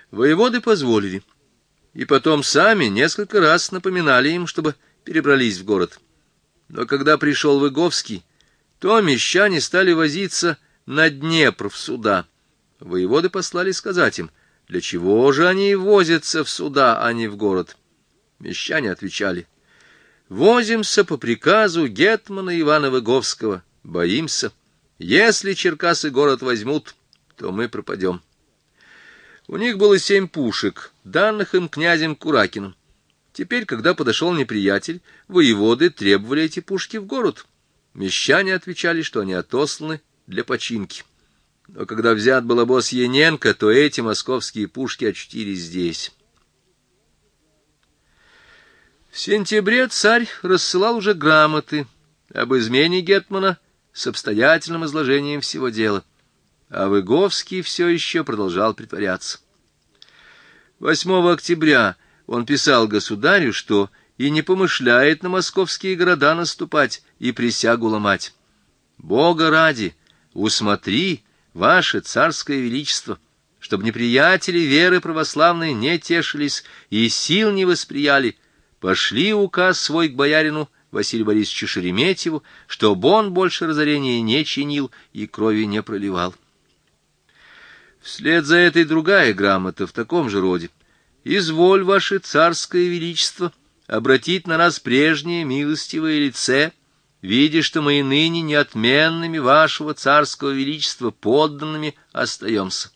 Воеводы позволили, и потом сами несколько раз напоминали им, чтобы перебрались в город. Но когда пришел Выговский, то мещане стали возиться на Днепр в суда. Воеводы послали сказать им, для чего же они возятся в суда, а не в город. Мещане отвечали: возимся по приказу гетмана Ивана Выговского, боимся. Если Черкасы город возьмут, то мы пропадем. У них было 7 пушек, данных им князем Куракиным. Теперь, когда подошел неприятель, воеводы требовали эти пушки в город. Мещане отвечали, что они отосланы для починки. Но когда взят был обоз Яненко, то эти московские пушки очутились здесь. В сентябре царь рассылал уже грамоты об измене гетмана с обстоятельным изложением всего дела, а Выговский все еще продолжал притворяться. 8 октября он писал государю, что и не помышляет на московские города наступать и присягу ломать. «Бога ради, усмотри, ваше царское величество, чтобы неприятели веры православной не тешились и сил не восприяли, пошли указ свой к боярину Василию Борисовичу Шереметьеву, чтобы он больше разорения не чинил и крови не проливал». Вслед за этой другая грамота в таком же роде: «Изволь, ваше царское величество, обратить на нас прежнее милостивое лице, видя, что мы и ныне неотменными вашего царского величества подданными остаемся».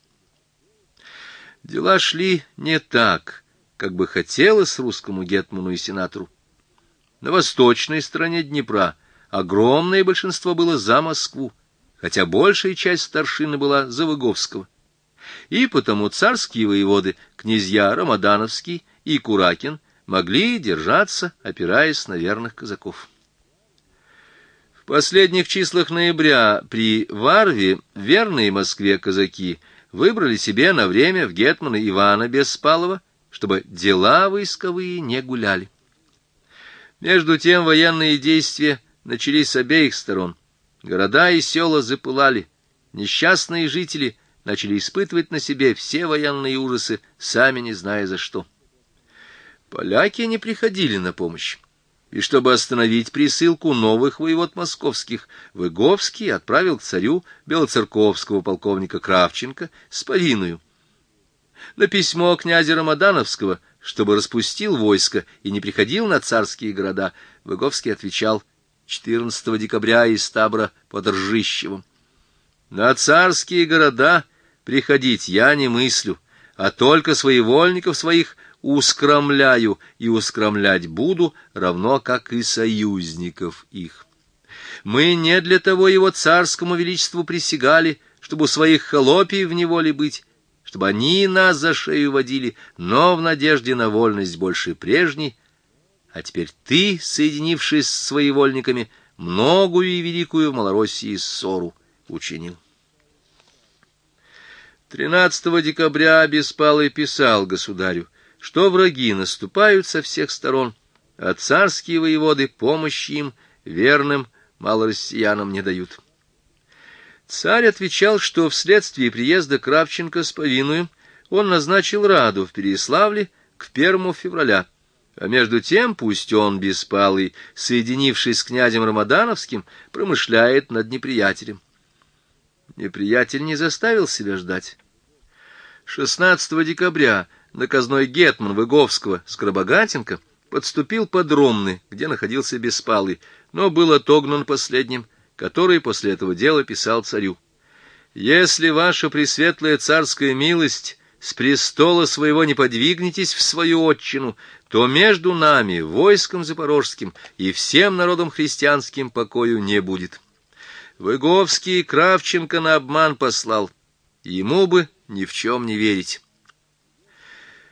Дела шли не так, как бы хотелось русскому гетману и сенатору. На восточной стороне Днепра огромное большинство было за Москву, хотя большая часть старшины была за Выговского. И потому царские воеводы, князья Рамадановский и Куракин, могли держаться, опираясь на верных казаков. В последних числах ноября при Варве верные Москве казаки выбрали себе на время в гетмана Ивана Беспалова, чтобы дела войсковые не гуляли. Между тем военные действия начались с обеих сторон. Города и села запылали, несчастные жители начали испытывать на себе все военные ужасы, сами не зная за что. Поляки не приходили на помощь, и чтобы остановить присылку новых воевод московских, Выговский отправил к царю белоцерковского полковника Кравченко с повинную. На письмо князя Рамадановского, чтобы распустил войско и не приходил на царские города, Выговский отвечал 14 декабря из табора под Ржищевым: «На царские города приходить я не мыслю, а только своевольников своих ускромляю и ускромлять буду, равно как и союзников их. Мы не для того его царскому величеству присягали, чтобы у своих холопий в неволе быть, чтобы они нас за шею водили, но в надежде на вольность больше прежней. А теперь ты, соединившись с своевольниками, многую и великую в Малороссии ссору учинил». 13 декабря Беспалый писал государю, что враги наступают со всех сторон, а царские воеводы помощи им, верным малороссиянам, не дают. Царь отвечал, что вследствие приезда Кравченко с повинную он назначил раду в Переяславле к 1 февраля, а между тем пусть он, Беспалый, соединившись с князем Рамадановским, промышляет над неприятелем. Неприятель не заставил себя ждать. 16 декабря наказной гетман Выговского Скоробогатенко подступил под Ромны, где находился Беспалый, но был отогнан последним, который после этого дела писал царю: «Если ваша пресветлая царская милость с престола своего не подвигнетесь в свою отчину, то между нами, войском запорожским и всем народом христианским, покою не будет. Выговский Кравченко на обман послал, ему бы ни в чем не верить.